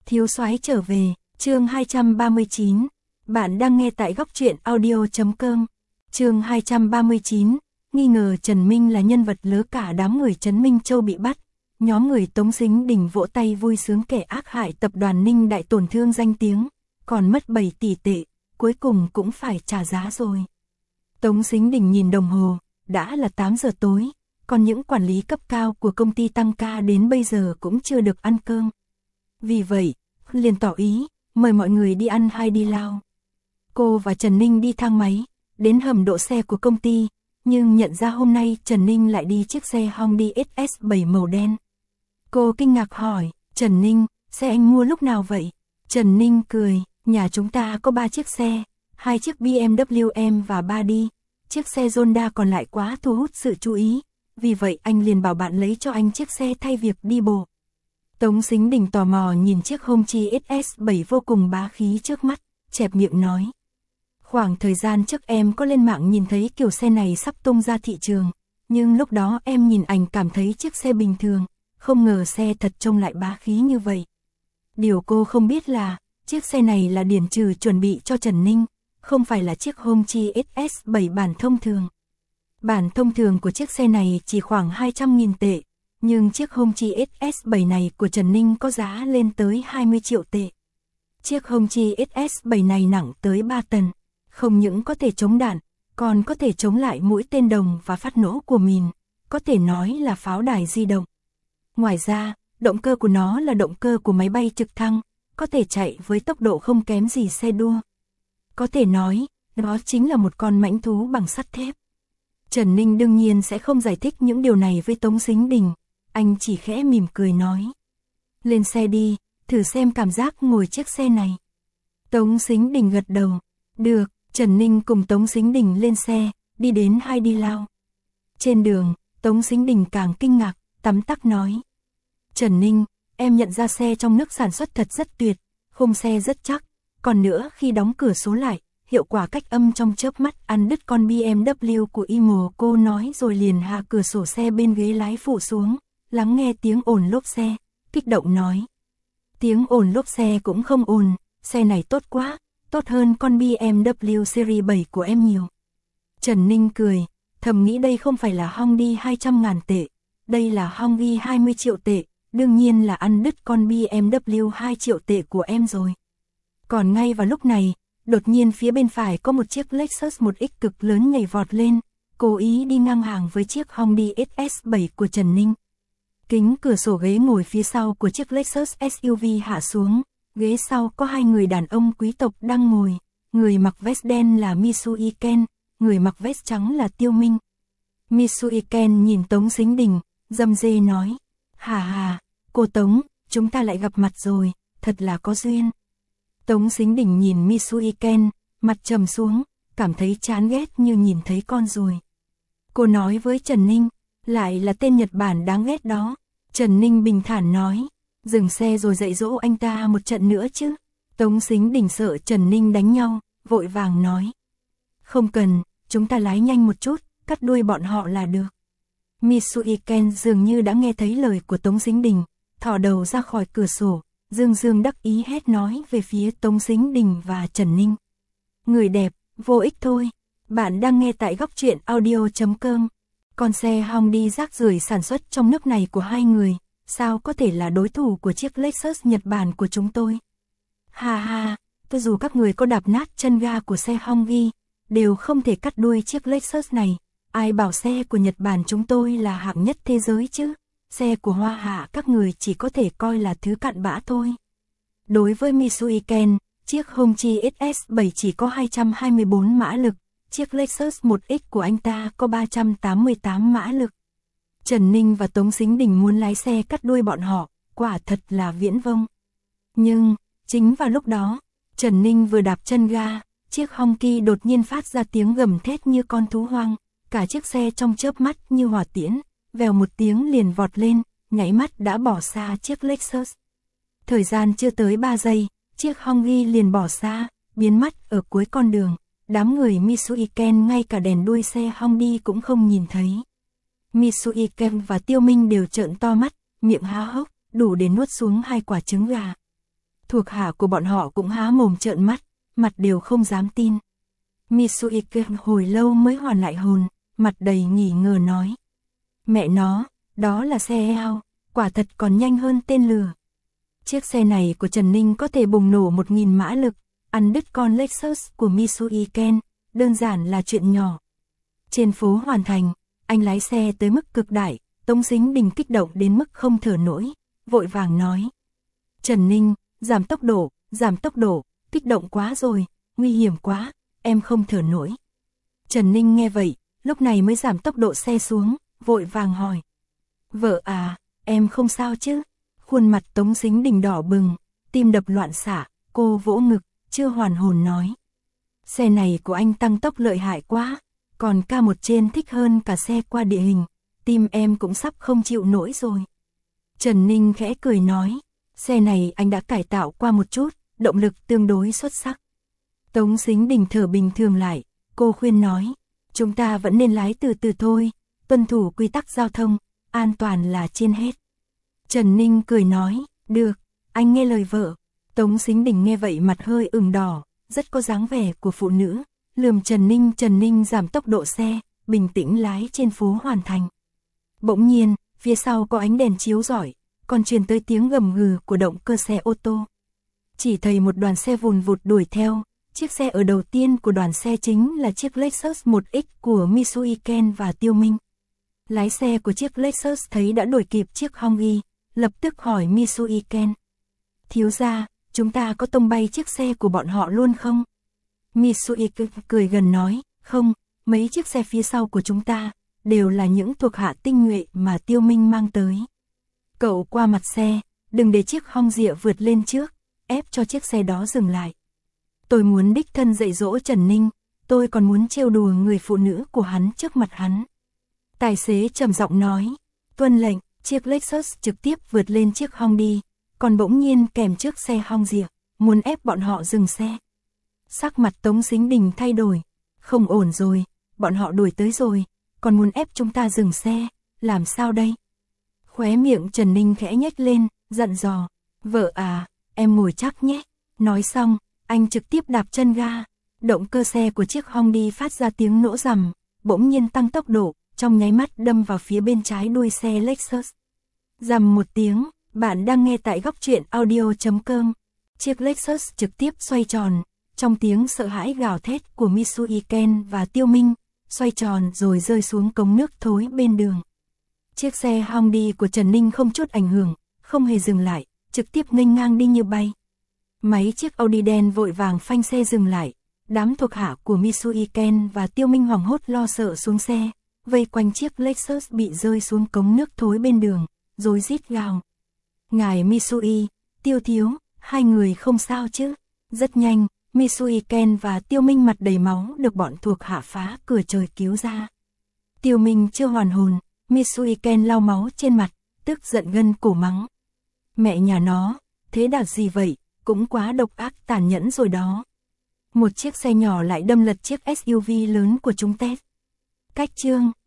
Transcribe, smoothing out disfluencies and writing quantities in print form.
Thiếu soái trở về, chương 239. Bạn đang nghe tại góc truyện audio.com. Chương 239, nghi ngờ Trần Minh là nhân vật lớ cả đám người Trấn Minh Châu bị bắt. Nhóm người Tống Sính Đình vỗ tay vui sướng kẻ ác hại tập đoàn Ninh Đại tổn thương danh tiếng, còn mất 7 tỷ tệ, cuối cùng cũng phải trả giá rồi. Tống Sính Đình nhìn đồng hồ, đã là 8 giờ tối, còn những quản lý cấp cao của công ty tăng ca đến bây giờ cũng chưa được ăn cơm. Vì vậy, liền tỏ ý, mời mọi người đi ăn hay đi lao. Cô và Trần Ninh đi thang máy, đến hầm đỗ xe của công ty, nhưng nhận ra hôm nay Trần Ninh lại đi chiếc xe Honda SS7 màu đen. Cô kinh ngạc hỏi, Trần Ninh, xe anh mua lúc nào vậy? Trần Ninh cười, nhà chúng ta có 3 chiếc xe, 2 chiếc BMW M và 3 đi, chiếc xe Honda còn lại quá thu hút sự chú ý, vì vậy anh liền bảo bạn lấy cho anh chiếc xe thay việc đi bộ. Tống Sính Đình tò mò nhìn chiếc Honda SS7 vô cùng bá khí trước mắt, chẹp miệng nói. Khoảng thời gian trước em có lên mạng nhìn thấy kiểu xe này sắp tung ra thị trường, nhưng lúc đó em nhìn ảnh cảm thấy chiếc xe bình thường, không ngờ xe thật trông lại bá khí như vậy. Điều cô không biết là, chiếc xe này là Điển Trừ chuẩn bị cho Trần Ninh, không phải là chiếc Honda SS7 bản thông thường. Bản thông thường của chiếc xe này chỉ khoảng 200.000 tệ, nhưng chiếc Honda SS7 này của Trần Ninh có giá lên tới 20 triệu tệ. Chiếc Honda SS7 này nặng tới 3 tấn, không những có thể chống đạn, còn có thể chống lại mũi tên đồng và phát nổ của mìn, có thể nói là pháo đài di động. Ngoài ra, động cơ của nó là động cơ của máy bay trực thăng, có thể chạy với tốc độ không kém gì xe đua. Có thể nói, đó chính là một con mãnh thú bằng sắt thép. Trần Ninh đương nhiên sẽ không giải thích những điều này với Tống Sính Đình, anh chỉ khẽ mỉm cười nói. Lên xe đi, thử xem cảm giác ngồi chiếc xe này. Tống Sính Đình gật đầu. Được, Trần Ninh cùng Tống Sính Đình lên xe, đi đến Hai Đi Lao. Trên đường, Tống Sính Đình càng kinh ngạc, tắm tắc nói. Trần Ninh, em nhận ra xe trong nước sản xuất thật rất tuyệt, khung xe rất chắc, còn nữa khi đóng cửa số lại, hiệu quả cách âm trong chớp mắt ăn đứt con BMW của Imo. Cô nói rồi liền hạ cửa sổ xe bên ghế lái phụ xuống, lắng nghe tiếng ồn lốp xe, kích động nói. Tiếng ồn lốp xe cũng không ồn, xe này tốt quá, tốt hơn con BMW Series 7 của em nhiều. Trần Ninh cười, thầm nghĩ đây không phải là Honda 200.000 tệ, đây là Honda 20 triệu tệ, đương nhiên là ăn đứt con BMW 2 triệu tệ của em rồi. Còn ngay vào lúc này, đột nhiên phía bên phải có một chiếc Lexus 1X cực lớn nhảy vọt lên, cố ý đi ngang hàng với chiếc Honda SS7 của Trần Ninh. Kính cửa sổ ghế ngồi phía sau của chiếc Lexus SUV hạ xuống, ghế sau có 2 người đàn ông quý tộc đang ngồi, người mặc vest đen là Mitsui Ken, người mặc vest trắng là Tiêu Minh. Mitsui Ken nhìn Tống Sính Đình, râm rê nói, hà, cô Tống, chúng ta lại gặp mặt rồi, thật là có duyên. Tống Sính Đình nhìn Mitsui Ken, mặt trầm xuống, cảm thấy chán ghét như nhìn thấy con ruồi. Cô nói với Trần Ninh, lại là tên Nhật Bản đáng ghét đó. Trần Ninh bình thản nói, dừng xe rồi dạy dỗ anh ta một trận nữa chứ. Tống Sính Đình sợ Trần Ninh đánh nhau, vội vàng nói. Không cần, chúng ta lái nhanh một chút, cắt đuôi bọn họ là được. Mitsui Ken dường như đã nghe thấy lời của Tống Sính Đình, thò đầu ra khỏi cửa sổ, dương đắc ý hét nói về phía Tống Sính Đình và Trần Ninh. Người đẹp, vô ích thôi. Bạn đang nghe tại góc truyện audio.com. Con xe Honda rác rưởi sản xuất trong nước này của hai người, sao có thể là đối thủ của chiếc Lexus Nhật Bản của chúng tôi? Ha, cho dù các người có đạp nát chân ga của xe Honda, đều không thể cắt đuôi chiếc Lexus này. Ai bảo xe của Nhật Bản chúng tôi là hạng nhất thế giới chứ? Xe của Hoa Hạ các người chỉ có thể coi là thứ cặn bã thôi. Đối với Mitsui Ken, chiếc Honda SS7 chỉ có 224 mã lực, chiếc Lexus 1X của anh ta có 388 mã lực. Trần Ninh và Tống Sính Đình muốn lái xe cắt đuôi bọn họ, quả thật là viễn vông. Nhưng, chính vào lúc đó, Trần Ninh vừa đạp chân ga, chiếc Honda đột nhiên phát ra tiếng gầm thét như con thú hoang, cả chiếc xe trong chớp mắt như hỏa tiễn, vèo một tiếng liền vọt lên, nháy mắt đã bỏ xa chiếc Lexus. Thời gian chưa tới 3 giây, chiếc Honda liền bỏ xa, biến mất ở cuối con đường. Đám người Mitsui Ken ngay cả đèn đuôi xe Honda cũng không nhìn thấy. Mitsui Ken và Tiêu Minh đều trợn to mắt, miệng há hốc, đủ để nuốt xuống 2 quả trứng gà. Thuộc hạ của bọn họ cũng há mồm trợn mắt, mặt đều không dám tin. Mitsuike hồi lâu mới hoàn lại hồn, mặt đầy nghi ngờ nói. Mẹ nó, đó là xe ao, quả thật còn nhanh hơn tên lửa. Chiếc xe này của Trần Ninh có thể bùng nổ 1000 mã lực, ăn đứt con Lexus của Mitsuiken, đơn giản là chuyện nhỏ. Trên phố Hoàn Thành, anh lái xe tới mức cực đại, Tống Sính Đình kích động đến mức không thở nổi, vội vàng nói. Trần Ninh, giảm tốc độ, kích động quá rồi, nguy hiểm quá, em không thở nổi. Trần Ninh nghe vậy, lúc này mới giảm tốc độ xe xuống, vội vàng hỏi. Vợ à, em không sao chứ? Khuôn mặt Tống Sính Đình đỏ bừng, tim đập loạn xạ, cô vỗ ngực, chưa hoàn hồn nói. Xe này của anh tăng tốc lợi hại quá, còn K1 trên thích hơn cả xe qua địa hình, tim em cũng sắp không chịu nổi rồi. Trần Ninh khẽ cười nói, xe này anh đã cải tạo qua một chút, động lực tương đối xuất sắc. Tống Sính Đình thở bình thường lại, cô khuyên nói, chúng ta vẫn nên lái từ từ thôi, tuân thủ quy tắc giao thông, an toàn là trên hết. Trần Ninh cười nói, được, anh nghe lời vợ. Tống Sính Đình nghe vậy mặt hơi ửng đỏ, rất có dáng vẻ của phụ nữ, lườm Trần Ninh giảm tốc độ xe, bình tĩnh lái trên phố Hoàn Thành. Bỗng nhiên, phía sau có ánh đèn chiếu rọi, còn truyền tới tiếng gầm gừ của động cơ xe ô tô. Chỉ thấy một đoàn xe vùn vụt đuổi theo, chiếc xe ở đầu tiên của đoàn xe chính là chiếc Lexus 1X của Mitsuiken và Tiêu Minh. Lái xe của chiếc Lexus thấy đã đuổi kịp chiếc Hongi, lập tức hỏi Mitsuiken. Thiếu gia, chúng ta có tông bay chiếc xe của bọn họ luôn không? Mitsuiken cười gần nói, không, mấy chiếc xe phía sau của chúng ta, đều là những thuộc hạ tinh nhuệ mà Tiêu Minh mang tới. Cậu qua mặt xe, đừng để chiếc Hongi vượt lên trước, ép cho chiếc xe đó dừng lại. Tôi muốn đích thân dạy dỗ Trần Ninh, tôi còn muốn trêu đùa người phụ nữ của hắn trước mặt hắn. Tài xế trầm giọng nói, tuân lệnh, chiếc Lexus trực tiếp vượt lên chiếc Hongi, còn bỗng nhiên kèm trước xe Hongi, muốn ép bọn họ dừng xe. Sắc mặt Tống Sính Đình thay đổi, không ổn rồi, bọn họ đuổi tới rồi, còn muốn ép chúng ta dừng xe, làm sao đây? Khóe miệng Trần Ninh khẽ nhếch lên, dặn dò, vợ à, em ngồi chắc nhé. Nói xong, anh trực tiếp đạp chân ga, động cơ xe của chiếc Hongi phát ra tiếng nổ rầm, bỗng nhiên tăng tốc độ, trong nháy mắt đâm vào phía bên trái đuôi xe Lexus. Rầm một tiếng, bạn đang nghe tại góc truyện audio.com. Chiếc Lexus trực tiếp xoay tròn, trong tiếng sợ hãi gào thét của Mitsuiken và Tiêu Minh, xoay tròn rồi rơi xuống cống nước thối bên đường. Chiếc xe Hongi của Trần Ninh không chút ảnh hưởng, không hề dừng lại, trực tiếp nghênh ngang đi như bay. Mấy chiếc Audi đen vội vàng phanh xe dừng lại, đám thuộc hạ của Mitsuiken và Tiêu Minh hoảng hốt lo sợ xuống xe, vây quanh chiếc Lexus bị rơi xuống cống nước thối bên đường, rồi rít gào. Ngài Mitsui, Tiêu thiếu, hai người không sao chứ? Rất nhanh, Mitsuiken và Tiêu Minh mặt đầy máu được bọn thuộc hạ phá cửa trời cứu ra. Tiêu Minh chưa hoàn hồn, Mitsuiken lau máu trên mặt, tức giận gân cổ mắng. Mẹ nhà nó, thế đạt gì vậy, cũng quá độc ác tàn nhẫn rồi đó. Một chiếc xe nhỏ lại đâm lật chiếc SUV lớn của chúng ta. Cách chương